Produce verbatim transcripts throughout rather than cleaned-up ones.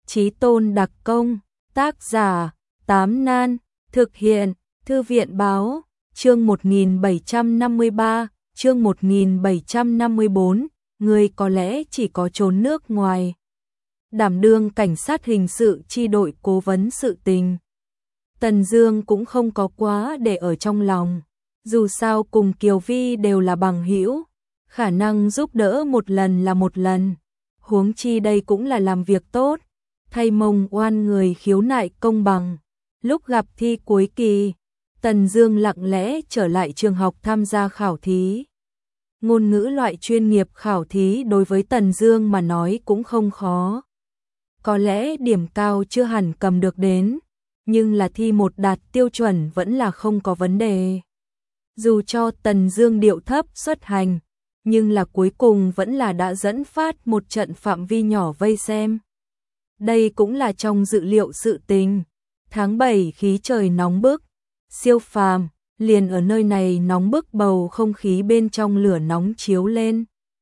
Chí Tôn đặc công, tác giả, Tám Nan, thực hiện, Thư viện báo, chương một nghìn bảy trăm năm mươi ba, chương một nghìn bảy trăm năm mươi bốn, người có lẽ chỉ có trốn nước ngoài. Đảm đương cảnh sát hình sự chi đội cố vấn sự tình. Tần Dương cũng không có quá để ở trong lòng, dù sao cùng Kiều Vi đều là bằng hữu, khả năng giúp đỡ một lần là một lần, huống chi đây cũng là làm việc tốt, thay mông oan người khiếu nại công bằng. Lúc gặp thi cuối kỳ, Tần Dương lặng lẽ trở lại trường học tham gia khảo thí. Ngôn ngữ loại chuyên nghiệp khảo thí đối với Tần Dương mà nói cũng không khó. Có lẽ điểm cao chưa hẳn cầm được đến, nhưng là thi một đạt tiêu chuẩn vẫn là không có vấn đề. Dù cho Tần Dương điệu thấp xuất hành, nhưng là cuối cùng vẫn là đã dẫn phát một trận phạm vi nhỏ vây xem. Đây cũng là trong dự liệu sự tình. Tháng bảy khí trời nóng bức, siêu phàm, liền ở nơi này nóng bức bầu không khí bên trong lửa nóng chiếu lên.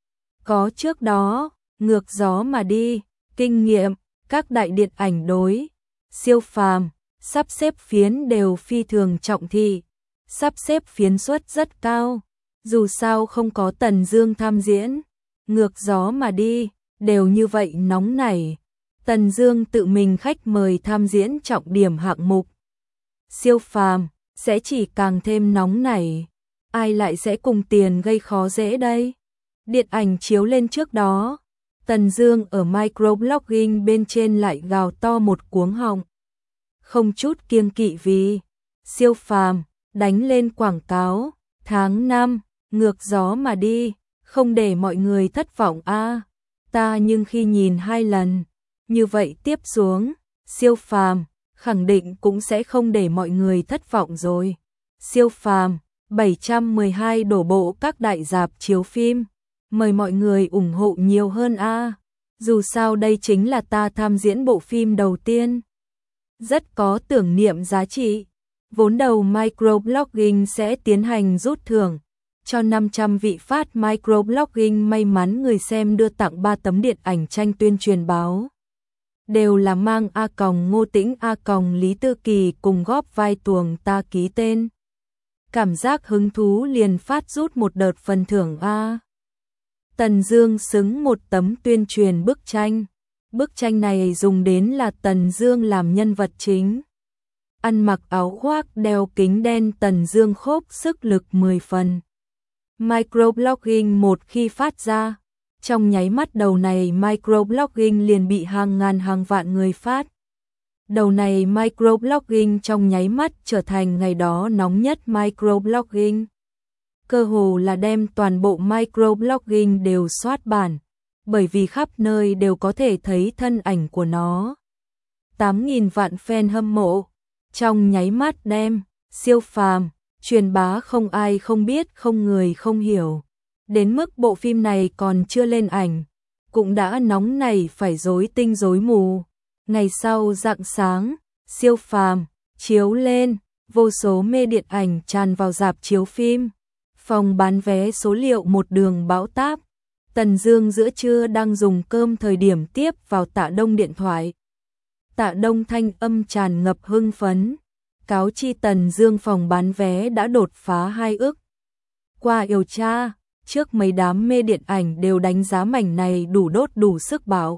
Có trước đó, ngược gió mà đi, kinh nghiệm, các đại điện ảnh đối, siêu phàm, sắp xếp phiến đều phi thường trọng thị, sắp xếp phiến suất rất cao, dù sao không có Tần Dương tham diễn, ngược gió mà đi, đều như vậy nóng nảy. Tần Dương tự mình khách mời tham diễn trọng điểm hạng mục. Siêu phàm, sẽ chỉ càng thêm nóng nảy. Ai lại sẽ cùng tiền gây khó dễ đây? Điện ảnh chiếu lên trước đó, Tần Dương ở microblogging bên trên lại gào to một cuống họng. Không chút kiêng kỵ vì siêu phàm, đánh lên quảng cáo, tháng năm, ngược gió mà đi, không để mọi người thất vọng a. À, ta nhưng khi nhìn hai lần, như vậy tiếp xuống, siêu phàm, khẳng định cũng sẽ không để mọi người thất vọng rồi. Siêu phàm, bảy trăm mười hai đổ bộ các đại rạp chiếu phim, mời mọi người ủng hộ nhiều hơn a. À, dù sao đây chính là ta tham diễn bộ phim đầu tiên. Rất có tưởng niệm giá trị. Vốn đầu microblogging sẽ tiến hành rút thưởng cho năm trăm vị phát microblogging may mắn người xem đưa tặng ba tấm điện ảnh tranh tuyên truyền báo. Đều là mang A còng Ngô Tĩnh A còng Lý Tư Kỳ cùng góp vai tuồng ta ký tên. Cảm giác hứng thú liền phát rút một đợt phần thưởng A. Tần Dương xứng một tấm tuyên truyền bức tranh. Bức tranh này dùng đến là Tần Dương làm nhân vật chính. Ăn mặc áo khoác đeo kính đen, Tần Dương khốp sức lực mười phần. Microblogging một khi phát ra, trong nháy mắt đầu này microblogging liền bị hàng ngàn hàng vạn người phát. Đầu này microblogging trong nháy mắt trở thành ngày đó nóng nhất microblogging. Cơ hồ là đem toàn bộ microblogging đều soát bản, bởi vì khắp nơi đều có thể thấy thân ảnh của nó. tám nghìn vạn fan hâm mộ, trong nháy mắt đem, siêu phàm, truyền bá không ai không biết, không người không hiểu. Đến mức bộ phim này còn chưa lên ảnh, cũng đã nóng nảy phải rối tinh rối mù. Ngày sau rạng sáng, siêu phàm, chiếu lên, vô số mê điện ảnh tràn vào rạp chiếu phim. Phòng bán vé số liệu một đường bão táp. Tần Dương giữa trưa đang dùng cơm thời điểm tiếp vào Tạ Đông điện thoại. Tạ Đông thanh âm tràn ngập hưng phấn, cáo chi Tần Dương phòng bán vé đã đột phá hai ức. Qua điều tra, trước mấy đám mê điện ảnh đều đánh giá mảnh này đủ đốt đủ sức bạo,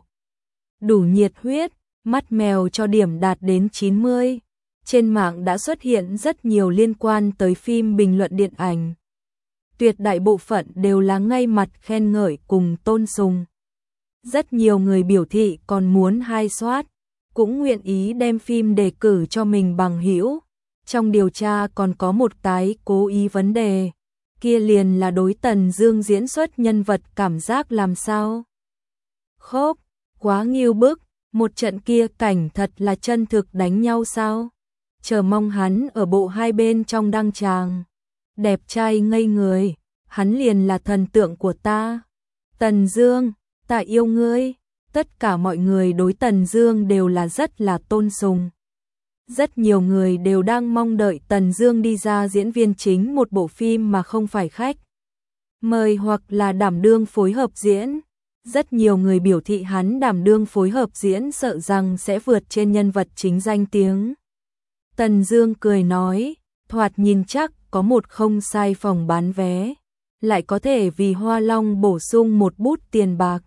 đủ nhiệt huyết, mắt mèo cho điểm đạt đến chín mươi. Trên mạng đã xuất hiện rất nhiều liên quan tới phim bình luận điện ảnh. Tuyệt đại bộ phận đều là ngay mặt khen ngợi cùng tôn sùng. Rất nhiều người biểu thị còn muốn hai soát, cũng nguyện ý đem phim đề cử cho mình bằng hữu. Trong điều tra còn có một cái cố ý vấn đề, kia liền là đối Tần Dương diễn xuất nhân vật cảm giác làm sao. Khốp, quá nghiêu bức, một trận kia cảnh thật là chân thực đánh nhau sao. Chờ mong hắn ở bộ hai bên trong đăng tràng. Đẹp trai ngây người, hắn liền là thần tượng của ta. Tần Dương, ta yêu ngươi. Tất cả mọi người đối Tần Dương đều là rất là tôn sùng. Rất nhiều người đều đang mong đợi Tần Dương đi ra diễn viên chính một bộ phim mà không phải khách mời hoặc là đảm đương phối hợp diễn. Rất nhiều người biểu thị hắn đảm đương phối hợp diễn sợ rằng sẽ vượt trên nhân vật chính danh tiếng. Tần Dương cười nói, thoạt nhìn chắc có một không sai phòng bán vé, lại có thể vì Hoa Long bổ sung một bút tiền bạc.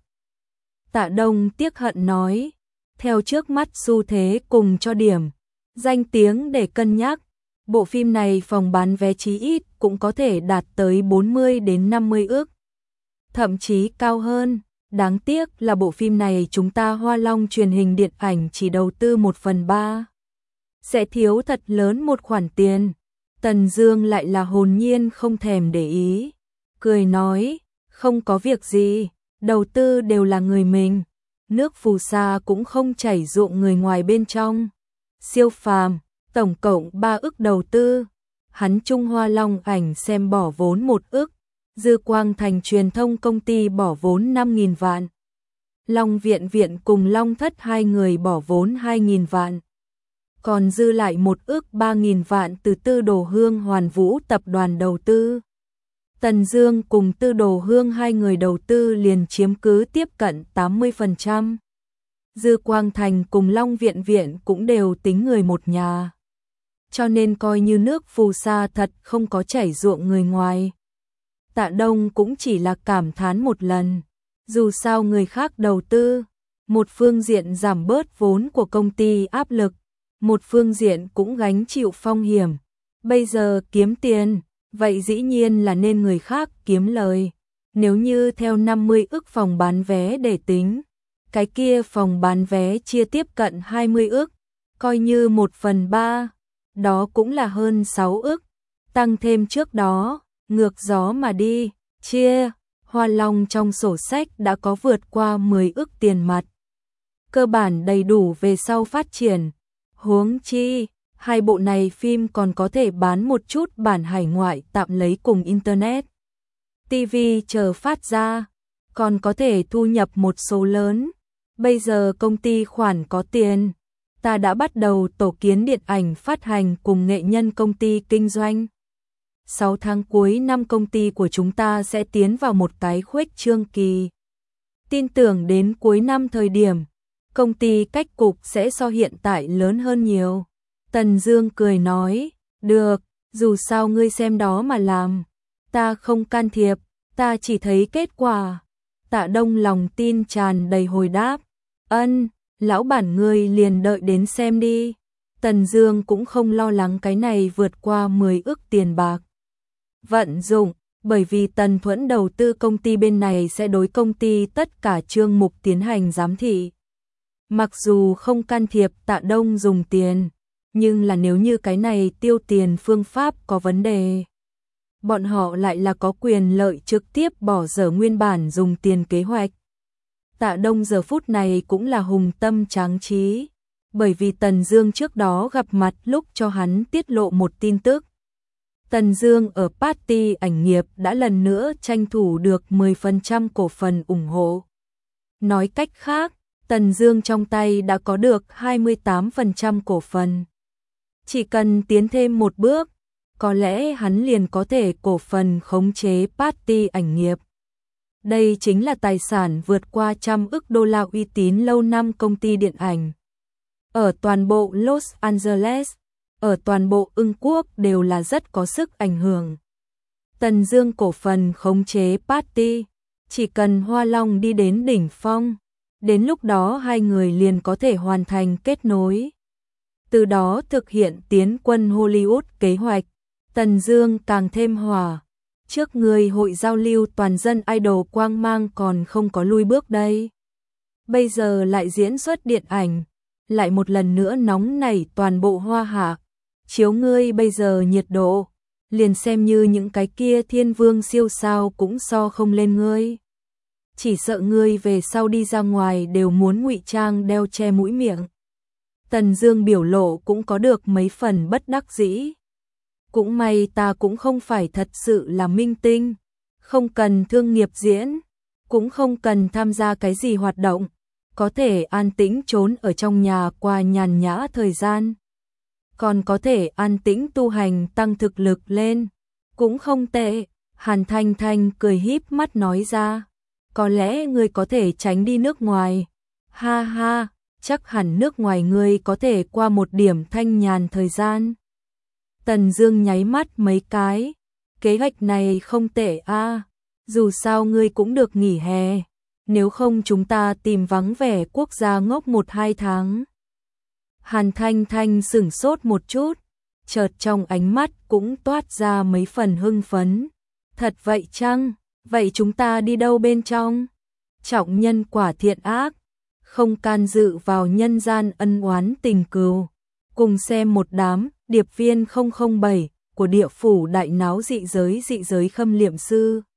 Tạ Đông tiếc hận nói, theo trước mắt xu thế cùng cho điểm, danh tiếng để cân nhắc, bộ phim này phòng bán vé chí ít cũng có thể đạt tới bốn mươi đến năm mươi ức, thậm chí cao hơn. Đáng tiếc là bộ phim này chúng ta Hoa Long truyền hình điện ảnh chỉ đầu tư một phần ba, sẽ thiếu thật lớn một khoản tiền. Tần Dương lại là hồn nhiên không thèm để ý, cười nói, không có việc gì, đầu tư đều là người mình, nước phù sa cũng không chảy ruộng người ngoài bên trong. Siêu phàm, tổng cộng ba ức đầu tư, hắn Trung Hoa Long ảnh xem bỏ vốn một ức, Dư Quang Thành truyền thông công ty bỏ vốn năm nghìn vạn. Long Viện Viện cùng Long Thất hai người bỏ vốn hai nghìn vạn. Còn dư lại một ức ba nghìn vạn từ Tư Đồ Hương Hoàn Vũ tập đoàn đầu tư. Tần Dương cùng Tư Đồ Hương hai người đầu tư liền chiếm cứ tiếp cận tám mươi phần trăm. Dư Quang Thành cùng Long Viện Viện cũng đều tính người một nhà. Cho nên coi như nước phù sa thật không có chảy ruộng người ngoài. Tạ Đông cũng chỉ là cảm thán một lần, dù sao người khác đầu tư, một phương diện giảm bớt vốn của công ty áp lực, một phương diện cũng gánh chịu phong hiểm. Bây giờ kiếm tiền, vậy dĩ nhiên là nên người khác kiếm lời. Nếu như theo năm mươi ức phòng bán vé để tính, cái kia phòng bán vé chia tiếp cận hai mươi ức, coi như một phần ba, đó cũng là hơn sáu ức, tăng thêm trước đó, ngược gió mà đi, chia, Hoa Long trong sổ sách đã có vượt qua mười ức tiền mặt. Cơ bản đầy đủ về sau phát triển, huống chi, hai bộ này phim còn có thể bán một chút bản hải ngoại tạm lấy cùng Internet. ti vi chờ phát ra, còn có thể thu nhập một số lớn. Bây giờ công ty khoản có tiền, ta đã bắt đầu tổ kiến điện ảnh phát hành cùng nghệ nhân công ty kinh doanh. sáu tháng cuối năm công ty của chúng ta sẽ tiến vào một cái khuếch trương kỳ. Tin tưởng đến cuối năm thời điểm, công ty cách cục sẽ so hiện tại lớn hơn nhiều. Tần Dương cười nói, được, dù sao ngươi xem đó mà làm. Ta không can thiệp, ta chỉ thấy kết quả. Tạ Đông lòng tin tràn đầy hồi đáp, ân, lão bản ngươi liền đợi đến xem đi. Tần Dương cũng không lo lắng cái này vượt qua mười ức tiền bạc vận dụng, bởi vì Tần Thuẫn đầu tư công ty bên này sẽ đối công ty tất cả chương mục tiến hành giám thị. Mặc dù không can thiệp Tạ Đông dùng tiền, nhưng là nếu như cái này tiêu tiền phương pháp có vấn đề, bọn họ lại là có quyền lợi trực tiếp bỏ dở nguyên bản dùng tiền kế hoạch. Tạ Đông giờ phút này cũng là hùng tâm tráng trí, bởi vì Tần Dương trước đó gặp mặt lúc cho hắn tiết lộ một tin tức. Tần Dương ở party ảnh nghiệp đã lần nữa tranh thủ được mười phần trăm cổ phần ủng hộ. Nói cách khác, Tần Dương trong tay đã có được hai mươi tám phần trăm cổ phần. Chỉ cần tiến thêm một bước, có lẽ hắn liền có thể cổ phần khống chế party ảnh nghiệp. Đây chính là tài sản vượt qua trăm ức đô la uy tín lâu năm công ty điện ảnh. Ở toàn bộ Los Angeles, ở toàn bộ Ưng Quốc đều là rất có sức ảnh hưởng. Tần Dương cổ phần khống chế party, chỉ cần Hoa Long đi đến đỉnh phong, đến lúc đó hai người liền có thể hoàn thành kết nối. Từ đó thực hiện tiến quân Hollywood kế hoạch, Tần Dương càng thêm hỏa. Trước người hội giao lưu toàn dân idol quang mang còn không có lui bước đây. Bây giờ lại diễn xuất điện ảnh, lại một lần nữa nóng nảy toàn bộ Hoa Hạ. Chiếu ngươi bây giờ nhiệt độ, liền xem như những cái kia thiên vương siêu sao cũng so không lên ngươi. Chỉ sợ ngươi về sau đi ra ngoài đều muốn ngụy trang đeo che mũi miệng. Tần Dương biểu lộ cũng có được mấy phần bất đắc dĩ. Cũng may ta cũng không phải thật sự là minh tinh, không cần thương nghiệp diễn, cũng không cần tham gia cái gì hoạt động, có thể an tĩnh trốn ở trong nhà qua nhàn nhã thời gian. Còn có thể an tĩnh tu hành tăng thực lực lên, cũng không tệ. Hàn Thanh Thanh cười híp mắt nói ra, có lẽ ngươi có thể tránh đi nước ngoài. Ha ha, chắc hẳn nước ngoài ngươi có thể qua một điểm thanh nhàn thời gian. Tần Dương nháy mắt mấy cái, kế hoạch này không tệ a, dù sao ngươi cũng được nghỉ hè, nếu không chúng ta tìm vắng vẻ quốc gia ngốc một hai tháng. Hàn Thanh Thanh sửng sốt một chút, chợt trong ánh mắt cũng toát ra mấy phần hưng phấn. Thật vậy chăng? Vậy chúng ta đi đâu bên trong? Trọng nhân quả thiện ác, không can dự vào nhân gian ân oán tình cừu. Cùng xem một đám điệp viên không không bảy của địa phủ đại náo dị giới dị giới Khâm Liệm Sư.